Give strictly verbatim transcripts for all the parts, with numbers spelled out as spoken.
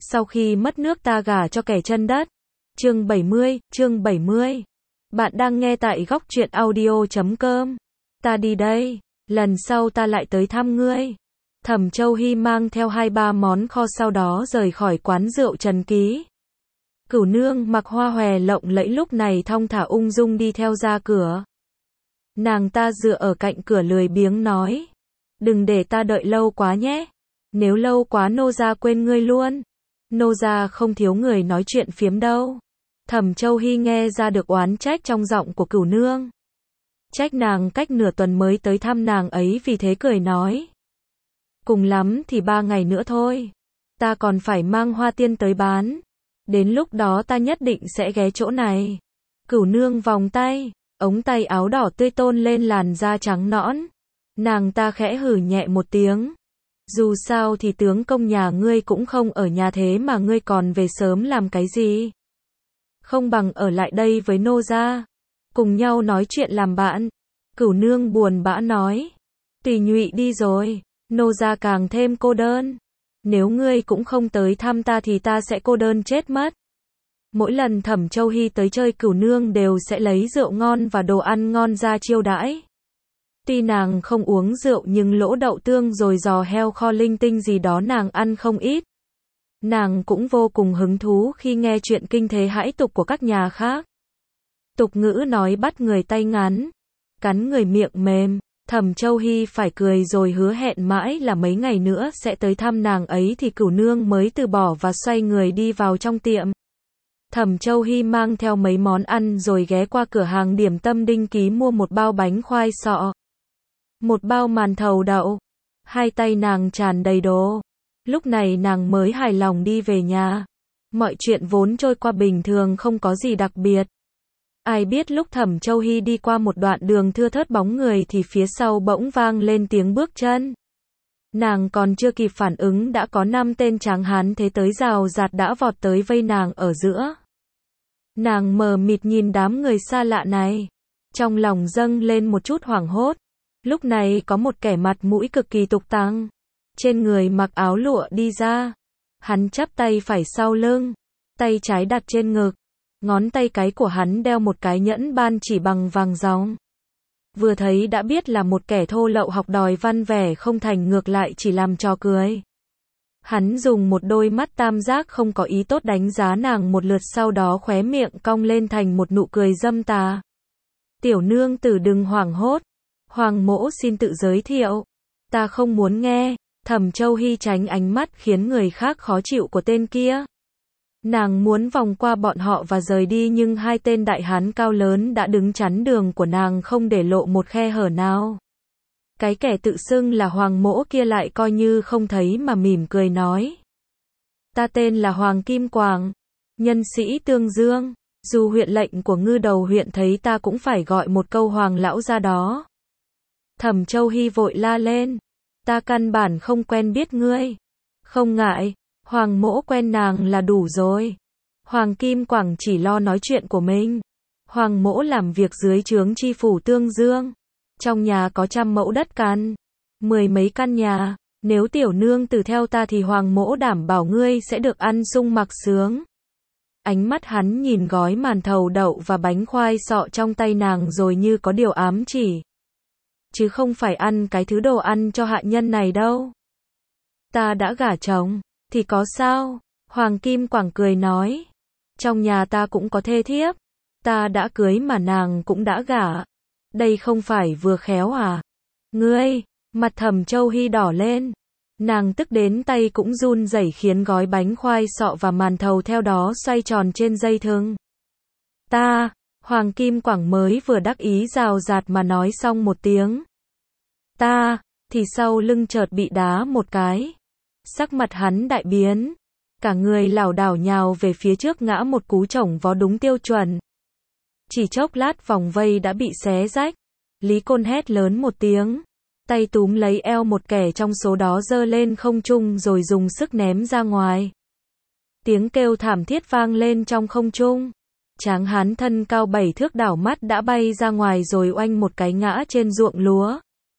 Sau khi mất nước ta gả cho kẻ chân đất. Chương bảy mươi, chương bảy mươi. Bạn đang nghe tại góc truyện audio chấm com. Ta đi đây, lần sau ta lại tới thăm ngươi. Thẩm Châu Hy mang theo hai ba món kho sau đó rời khỏi quán rượu Trần Ký. Cửu nương mặc hoa hòe lộng lẫy lúc này thong thả ung dung đi theo ra cửa. Nàng ta dựa ở cạnh cửa lười biếng nói. Đừng để ta đợi lâu quá nhé. Nếu lâu quá nô gia quên ngươi luôn. Nô gia không thiếu người nói chuyện phiếm đâu. Thẩm Châu Hy nghe ra được oán trách trong giọng của cửu nương. Trách nàng cách nửa tuần mới tới thăm nàng ấy vì thế cười nói. Cùng lắm thì ba ngày nữa thôi. Ta còn phải mang hoa tiên tới bán. Đến lúc đó ta nhất định sẽ ghé chỗ này. Cửu nương vòng tay, ống tay áo đỏ tươi tôn lên làn da trắng nõn. Nàng ta khẽ hử nhẹ một tiếng. Dù sao thì tướng công nhà ngươi cũng không ở nhà thế mà ngươi còn về sớm làm cái gì? Không bằng ở lại đây với nô gia. Cùng nhau nói chuyện làm bạn. Cửu nương buồn bã nói. Tùy nhụy đi rồi. Nô gia càng thêm cô đơn. Nếu ngươi cũng không tới thăm ta thì ta sẽ cô đơn chết mất. Mỗi lần Thẩm Châu Hy tới chơi cửu nương đều sẽ lấy rượu ngon và đồ ăn ngon ra chiêu đãi. Tuy nàng không uống rượu nhưng lỗ đậu tương rồi giò heo kho linh tinh gì đó nàng ăn không ít. Nàng cũng vô cùng hứng thú khi nghe chuyện kinh thế hãi tục của các nhà khác. Tục ngữ nói bắt người tay ngắn, cắn người miệng mềm. Thẩm Châu Hy phải cười rồi hứa hẹn mãi là mấy ngày nữa sẽ tới thăm nàng ấy thì cửu nương mới từ bỏ và xoay người đi vào trong tiệm. Thẩm Châu Hy mang theo mấy món ăn rồi ghé qua cửa hàng điểm tâm Đinh Ký mua một bao bánh khoai sọ. Một bao màn thầu đậu. Hai tay nàng tràn đầy đồ. Lúc này nàng mới hài lòng đi về nhà. Mọi chuyện vốn trôi qua bình thường không có gì đặc biệt. Ai biết lúc Thẩm Châu Hy đi qua một đoạn đường thưa thớt bóng người thì phía sau bỗng vang lên tiếng bước chân. Nàng còn chưa kịp phản ứng đã có năm tên tráng hán thế tới rào rạt đã vọt tới vây nàng ở giữa. Nàng mờ mịt nhìn đám người xa lạ này. Trong lòng dâng lên một chút hoảng hốt. Lúc này có một kẻ mặt mũi cực kỳ tục tằng. Trên người mặc áo lụa đi ra. Hắn chắp tay phải sau lưng. Tay trái đặt trên ngực. Ngón tay cái của hắn đeo một cái nhẫn ban chỉ bằng vàng ròng. Vừa thấy đã biết là một kẻ thô lậu học đòi văn vẻ không thành ngược lại chỉ làm trò cười. Hắn dùng một đôi mắt tam giác không có ý tốt đánh giá nàng một lượt sau đó khóe miệng cong lên thành một nụ cười dâm tà. Tiểu nương tử đừng hoảng hốt. Hoàng mỗ xin tự giới thiệu. Ta không muốn nghe. Thẩm Châu Hy tránh ánh mắt khiến người khác khó chịu của tên kia. Nàng muốn vòng qua bọn họ và rời đi nhưng hai tên đại hán cao lớn đã đứng chắn đường của nàng không để lộ một khe hở nào. Cái kẻ tự xưng là Hoàng mỗ kia lại coi như không thấy mà mỉm cười nói. Ta tên là Hoàng Kim Quảng, nhân sĩ Tương Dương. Dù huyện lệnh của Ngư Đầu huyện thấy ta cũng phải gọi một câu Hoàng lão ra đó. Thẩm Châu Hy vội la lên. Ta căn bản không quen biết ngươi. Không ngại. Hoàng mỗ quen nàng là đủ rồi. Hoàng Kim Quảng chỉ lo nói chuyện của mình. Hoàng mỗ làm việc dưới trướng chi phủ Tương Dương. Trong nhà có trăm mẫu đất cằn. Mười mấy căn nhà. Nếu tiểu nương tử theo ta thì hoàng mỗ đảm bảo ngươi sẽ được ăn sung mặc sướng. Ánh mắt hắn nhìn gói màn thầu đậu và bánh khoai sọ trong tay nàng rồi như có điều ám chỉ. Chứ không phải ăn cái thứ đồ ăn cho hạ nhân này đâu. Ta đã gả chồng. Thì có sao? Hoàng Kim Quảng cười nói. Trong nhà ta cũng có thê thiếp. Ta đã cưới mà nàng cũng đã gả. Đây không phải vừa khéo à? Ngươi, mặt Thẩm Châu Hy đỏ lên. Nàng tức đến tay cũng run rẩy khiến gói bánh khoai sọ và màn thầu theo đó xoay tròn trên dây thừng. Ta, Hoàng Kim Quảng mới vừa đắc ý rào rạt mà nói xong một tiếng. Ta, thì sau lưng chợt bị đá một cái. Sắc mặt hắn đại biến. Cả người lảo đảo nhào về phía trước ngã một cú chổng vó đúng tiêu chuẩn. Chỉ chốc lát vòng vây đã bị xé rách. Lý Côn hét lớn một tiếng. Tay túm lấy eo một kẻ trong số đó giơ lên không trung rồi dùng sức ném ra ngoài. Tiếng kêu thảm thiết vang lên trong không trung. Tráng hán thân cao bảy thước đảo mắt đã bay ra ngoài rồi oanh một cái ngã trên ruộng lúa.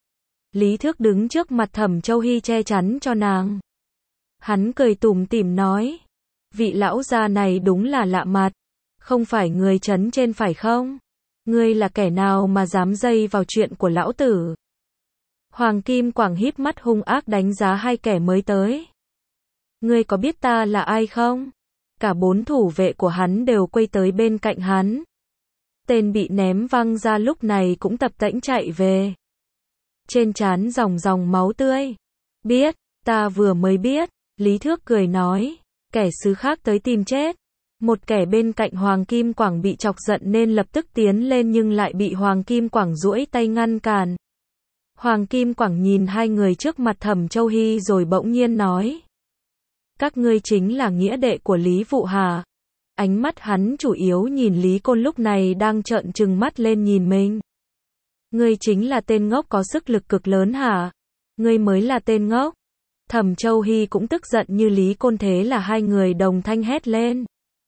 Lý Thước đứng trước mặt Thẩm Châu Hy che chắn cho nàng. Hắn cười tủm tỉm nói, vị lão già này đúng là lạ mặt. Không phải người trấn trên phải không? Ngươi là kẻ nào mà dám dây vào chuyện của lão tử? Hoàng Kim Quảng híp mắt hung ác đánh giá hai kẻ mới tới. Ngươi có biết ta là ai không? Cả bốn thủ vệ của hắn đều quay tới bên cạnh hắn. Tên bị ném văng ra lúc này cũng tập tễnh chạy về. Trên trán dòng dòng máu tươi. Biết, ta vừa mới biết, Lý Thước cười nói, kẻ xứ khác tới tìm chết. Một kẻ bên cạnh Hoàng Kim Quảng bị chọc giận nên lập tức tiến lên nhưng lại bị Hoàng Kim Quảng duỗi tay ngăn cản. Hoàng Kim Quảng nhìn hai người trước mặt Thẩm Châu Hy rồi bỗng nhiên nói. Các ngươi chính là nghĩa đệ của Lý Vụ hả? Ánh mắt hắn chủ yếu nhìn Lý Côn lúc này đang trợn trừng mắt lên nhìn mình. Ngươi chính là tên ngốc có sức lực cực lớn hả? Ngươi mới là tên ngốc. Thẩm Châu Hy cũng tức giận như Lý Côn, thế là hai người đồng thanh hét lên.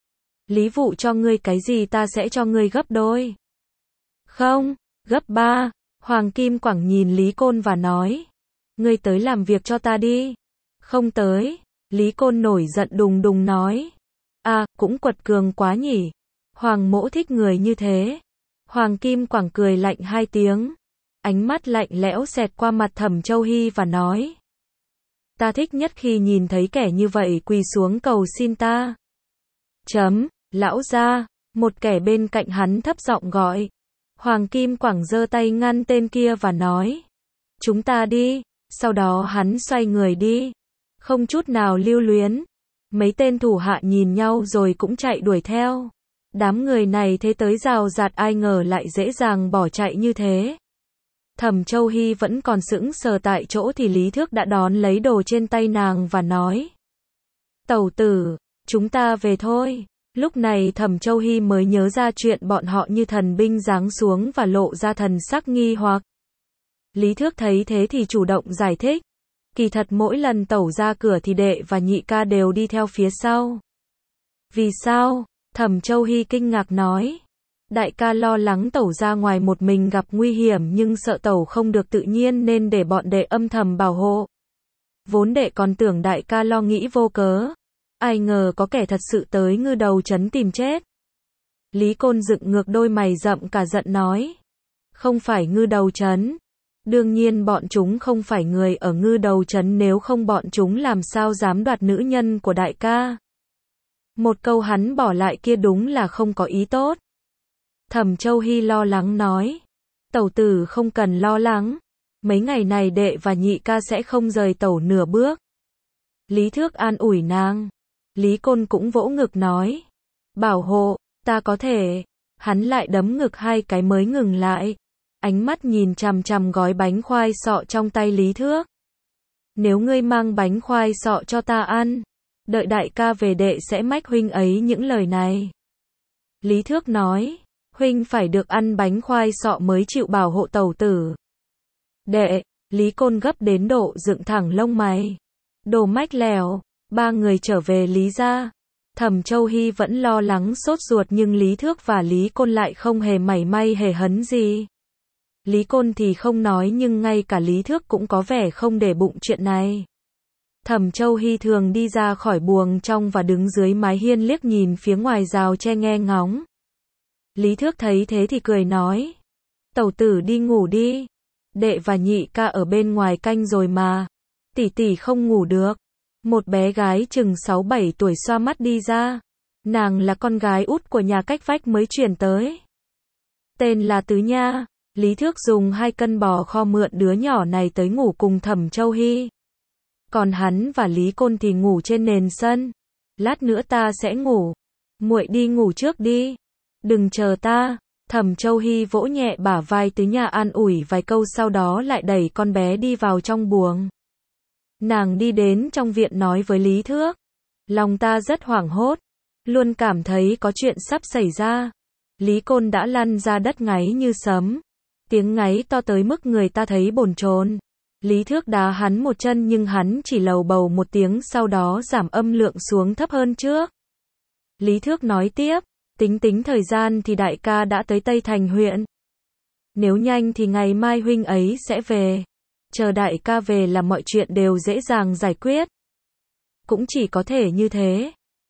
Lý Vụ cho ngươi cái gì ta sẽ cho ngươi gấp đôi. Không, gấp ba. Hoàng Kim Quảng nhìn Lý Côn và nói. Ngươi tới làm việc cho ta đi. Không tới. Lý Côn nổi giận đùng đùng nói. À, cũng quật cường quá nhỉ. Hoàng mỗ thích người như thế. Hoàng Kim Quảng cười lạnh hai tiếng. Ánh mắt lạnh lẽo xẹt qua mặt Thẩm Châu Hy và nói. Ta thích nhất khi nhìn thấy kẻ như vậy quỳ xuống cầu xin ta. Chấm, lão gia, một kẻ bên cạnh hắn thấp giọng gọi. Hoàng Kim Quảng giơ tay ngăn tên kia và nói. Chúng ta đi, sau đó hắn xoay người đi. Không chút nào lưu luyến. Mấy tên thủ hạ nhìn nhau rồi cũng chạy đuổi theo. Đám người này thế tới rào rạt ai ngờ lại dễ dàng bỏ chạy như thế. Thẩm Châu Hy vẫn còn sững sờ tại chỗ thì Lý Thước đã đón lấy đồ trên tay nàng và nói. Tẩu tử, chúng ta về thôi. Lúc này Thẩm Châu Hy mới nhớ ra chuyện bọn họ như thần binh giáng xuống và lộ ra thần sắc nghi hoặc. Lý Thước thấy thế thì chủ động giải thích. Kỳ thật mỗi lần tẩu ra cửa thì đệ và nhị ca đều đi theo phía sau. Vì sao? Thẩm Châu Hy kinh ngạc nói. Đại ca lo lắng tẩu ra ngoài một mình gặp nguy hiểm nhưng sợ tẩu không được tự nhiên nên để bọn đệ âm thầm bảo hộ. Vốn đệ còn tưởng đại ca lo nghĩ vô cớ. Ai ngờ có kẻ thật sự tới Ngư Đầu Trấn tìm chết. Lý Côn dựng ngược đôi mày rậm cả giận nói. Không phải Ngư Đầu Trấn. Đương nhiên bọn chúng không phải người ở Ngư Đầu Trấn, nếu không bọn chúng làm sao dám đoạt nữ nhân của đại ca. Một câu hắn bỏ lại kia đúng là không có ý tốt. Thẩm Châu Hy lo lắng nói. Tẩu tử không cần lo lắng. Mấy ngày này đệ và nhị ca sẽ không rời tẩu nửa bước. Lý Thước an ủi nàng. Lý Côn cũng vỗ ngực nói. Bảo hộ, ta có thể. Hắn lại đấm ngực hai cái mới ngừng lại. Ánh mắt nhìn chằm chằm gói bánh khoai sọ trong tay Lý Thước. Nếu ngươi mang bánh khoai sọ cho ta ăn, đợi đại ca về đệ sẽ mách huynh ấy những lời này. Lý Thước nói. Huynh phải được ăn bánh khoai sọ mới chịu bảo hộ tẩu tử. Đệ, Lý Côn gấp đến độ dựng thẳng lông mày. Đồ mách lèo. Ba người trở về Lý gia. Thẩm Châu Hy vẫn lo lắng sốt ruột nhưng Lý Thước và Lý Côn lại không hề mảy may hề hấn gì. Lý Côn thì không nói nhưng ngay cả Lý Thước cũng có vẻ không để bụng chuyện này. Thẩm Châu Hy thường đi ra khỏi buồng trong và đứng dưới mái hiên liếc nhìn phía ngoài rào tre nghe ngóng. Lý Thước thấy thế thì cười nói. Tẩu tử đi ngủ đi. Đệ và nhị ca ở bên ngoài canh rồi mà. Tỷ tỷ không ngủ được. Một bé gái chừng sáu bảy tuổi xoa mắt đi ra. Nàng là con gái út của nhà cách vách mới chuyển tới. Tên là Tứ Nha. Lý Thước dùng hai cân bò kho mượn đứa nhỏ này tới ngủ cùng Thẩm Châu Hy. Còn hắn và Lý Côn thì ngủ trên nền sân. Lát nữa ta sẽ ngủ. Muội đi ngủ trước đi. Đừng chờ ta. Thẩm Châu Hy vỗ nhẹ bả vai Tứ Nha an ủi vài câu sau đó lại đẩy con bé đi vào trong buồng. Nàng đi đến trong viện nói với Lý Thước. Lòng ta rất hoảng hốt. Luôn cảm thấy có chuyện sắp xảy ra. Lý Côn đã lăn ra đất ngáy như sấm. Tiếng ngáy to tới mức người ta thấy bồn chồn. Lý Thước đá hắn một chân nhưng hắn chỉ lầu bầu một tiếng sau đó giảm âm lượng xuống thấp hơn trước. Lý Thước nói tiếp. Tính tính thời gian thì đại ca đã tới Tây Thành huyện. Nếu nhanh thì ngày mai huynh ấy sẽ về. Chờ đại ca về là mọi chuyện đều dễ dàng giải quyết. Cũng chỉ có thể như thế.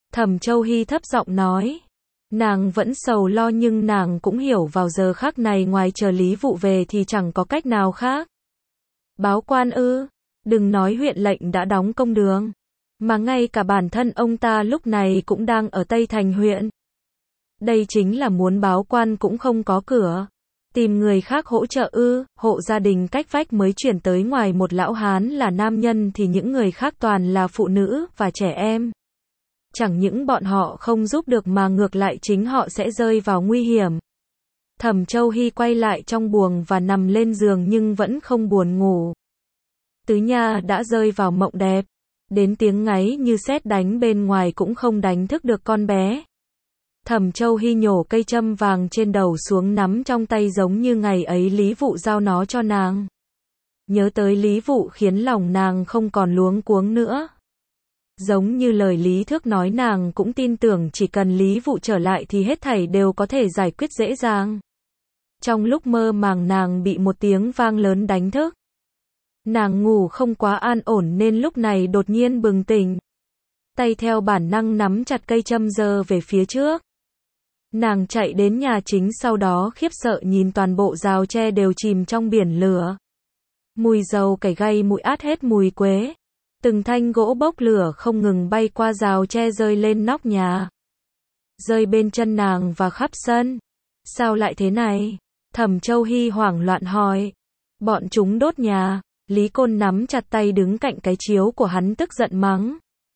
Thẩm Châu Hy thấp giọng nói. Nàng vẫn sầu lo nhưng nàng cũng hiểu vào giờ khắc này ngoài chờ Lý Vụ về thì chẳng có cách nào khác. Báo quan ư? Đừng nói huyện lệnh đã đóng công đường, mà ngay cả bản thân ông ta lúc này cũng đang ở Tây Thành huyện. Đây chính là muốn báo quan cũng không có cửa. Tìm người khác hỗ trợ ư? Hộ gia đình cách vách mới chuyển tới ngoài một lão hán là nam nhân thì những người khác toàn là phụ nữ và trẻ em. Chẳng những bọn họ không giúp được mà ngược lại chính họ sẽ rơi vào nguy hiểm. Thẩm Châu Hy quay lại trong buồng và nằm lên giường nhưng vẫn không buồn ngủ. Tứ Nha đã rơi vào mộng đẹp. Đến tiếng ngáy như sét đánh bên ngoài cũng không đánh thức được con bé. Thẩm Châu Hy nhổ cây châm vàng trên đầu xuống nắm trong tay giống như ngày ấy Lý Vụ giao nó cho nàng. Nhớ tới Lý Vụ khiến lòng nàng không còn luống cuống nữa. Giống như lời Lý Thước nói nàng cũng tin tưởng chỉ cần Lý Vụ trở lại thì hết thảy đều có thể giải quyết dễ dàng. Trong lúc mơ màng nàng bị một tiếng vang lớn đánh thức. Nàng ngủ không quá an ổn nên lúc này đột nhiên bừng tỉnh. Tay theo bản năng nắm chặt cây châm giơ về phía trước. Nàng chạy đến nhà chính sau đó khiếp sợ nhìn toàn bộ rào tre đều chìm trong biển lửa. Mùi dầu cải gây mũi át hết mùi quế. Từng thanh gỗ bốc lửa không ngừng bay qua rào tre rơi lên nóc nhà. Rơi bên chân nàng và khắp sân. Sao lại thế này? Thẩm Châu Hy hoảng loạn hỏi. Bọn chúng đốt nhà. Lý Côn nắm chặt tay đứng cạnh cái chiếu của hắn tức giận mắng.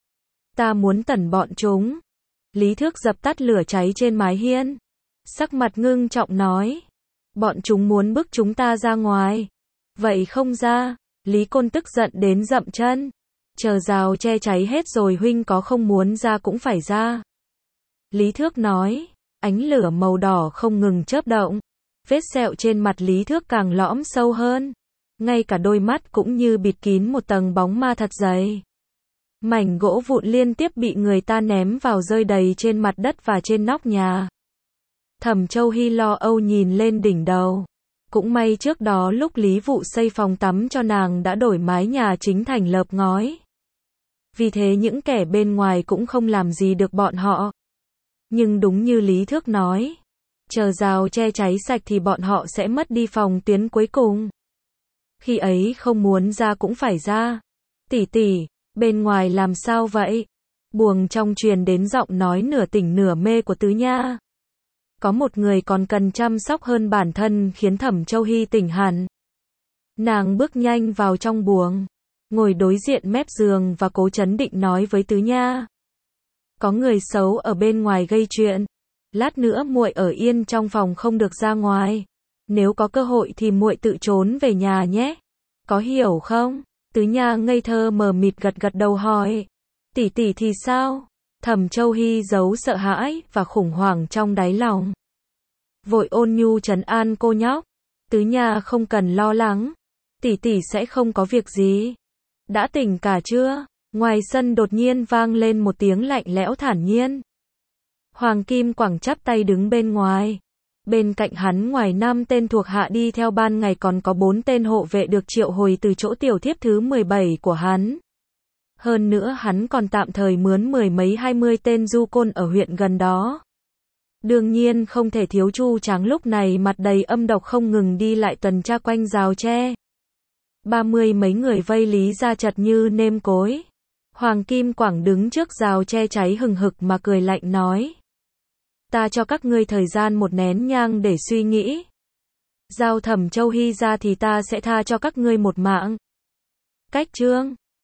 Ta muốn tẩn bọn chúng. Lý Thước dập tắt lửa cháy trên mái hiên. Sắc mặt ngưng trọng nói. Bọn chúng muốn bức chúng ta ra ngoài. Vậy không ra. Lý Côn tức giận đến dậm chân. Chờ rào che cháy hết rồi huynh có không muốn ra cũng phải ra. Lý Thước nói. Ánh lửa màu đỏ không ngừng chớp động. Vết sẹo trên mặt Lý Thước càng lõm sâu hơn. Ngay cả đôi mắt cũng như bịt kín một tầng bóng ma thật dày. Mảnh gỗ vụn liên tiếp bị người ta ném vào rơi đầy trên mặt đất và trên nóc nhà. Thẩm Châu Hy lo âu nhìn lên đỉnh đầu. Cũng may trước đó lúc Lý Vụ xây phòng tắm cho nàng đã đổi mái nhà chính thành lợp ngói. Vì thế những kẻ bên ngoài cũng không làm gì được bọn họ. Nhưng đúng như Lý Thước nói, chờ rào che cháy sạch thì bọn họ sẽ mất đi phòng tuyến cuối cùng. Khi ấy không muốn ra cũng phải ra. Tỷ tỷ, bên ngoài làm sao vậy? Buồng trong truyền đến giọng nói nửa tỉnh nửa mê của Tứ Nha. Có một người còn cần chăm sóc hơn bản thân khiến Thẩm Châu Hy tỉnh hẳn. Nàng bước nhanh vào trong buồng, ngồi đối diện mép giường và cố trấn định nói với Tứ Nha. Có người xấu ở bên ngoài gây chuyện. Lát nữa muội ở yên trong phòng không được ra ngoài. Nếu có cơ hội thì muội tự trốn về nhà nhé. Có hiểu không? Tứ Nha ngây thơ mờ mịt gật gật đầu hỏi. Tỷ tỷ thì sao? Thẩm Châu Hy giấu sợ hãi và khủng hoảng trong đáy lòng. Vội ôn nhu trấn an cô nhóc. Tứ Nha không cần lo lắng. Tỷ tỷ sẽ không có việc gì. Đã tỉnh cả chưa? Ngoài sân đột nhiên vang lên một tiếng lạnh lẽo thản nhiên. Hoàng Kim Quảng chắp tay đứng bên ngoài. Bên cạnh hắn ngoài năm tên thuộc hạ đi theo ban ngày còn có bốn tên hộ vệ được triệu hồi từ chỗ tiểu thiếp thứ mười bảy của hắn. Hơn nữa hắn còn tạm thời mướn mười mấy hai mươi tên du côn ở huyện gần đó. Đương nhiên không thể thiếu Chu Tráng lúc này mặt đầy âm độc không ngừng đi lại tuần tra quanh rào tre. Ba mươi mấy người vây Lý ra chật như nêm cối. Hoàng Kim Quảng đứng trước rào tre cháy hừng hực mà cười lạnh nói. Ta cho các ngươi thời gian một nén nhang để suy nghĩ. Giao Thẩm Châu Hy ra thì ta sẽ tha cho các ngươi một mạng. Cách chương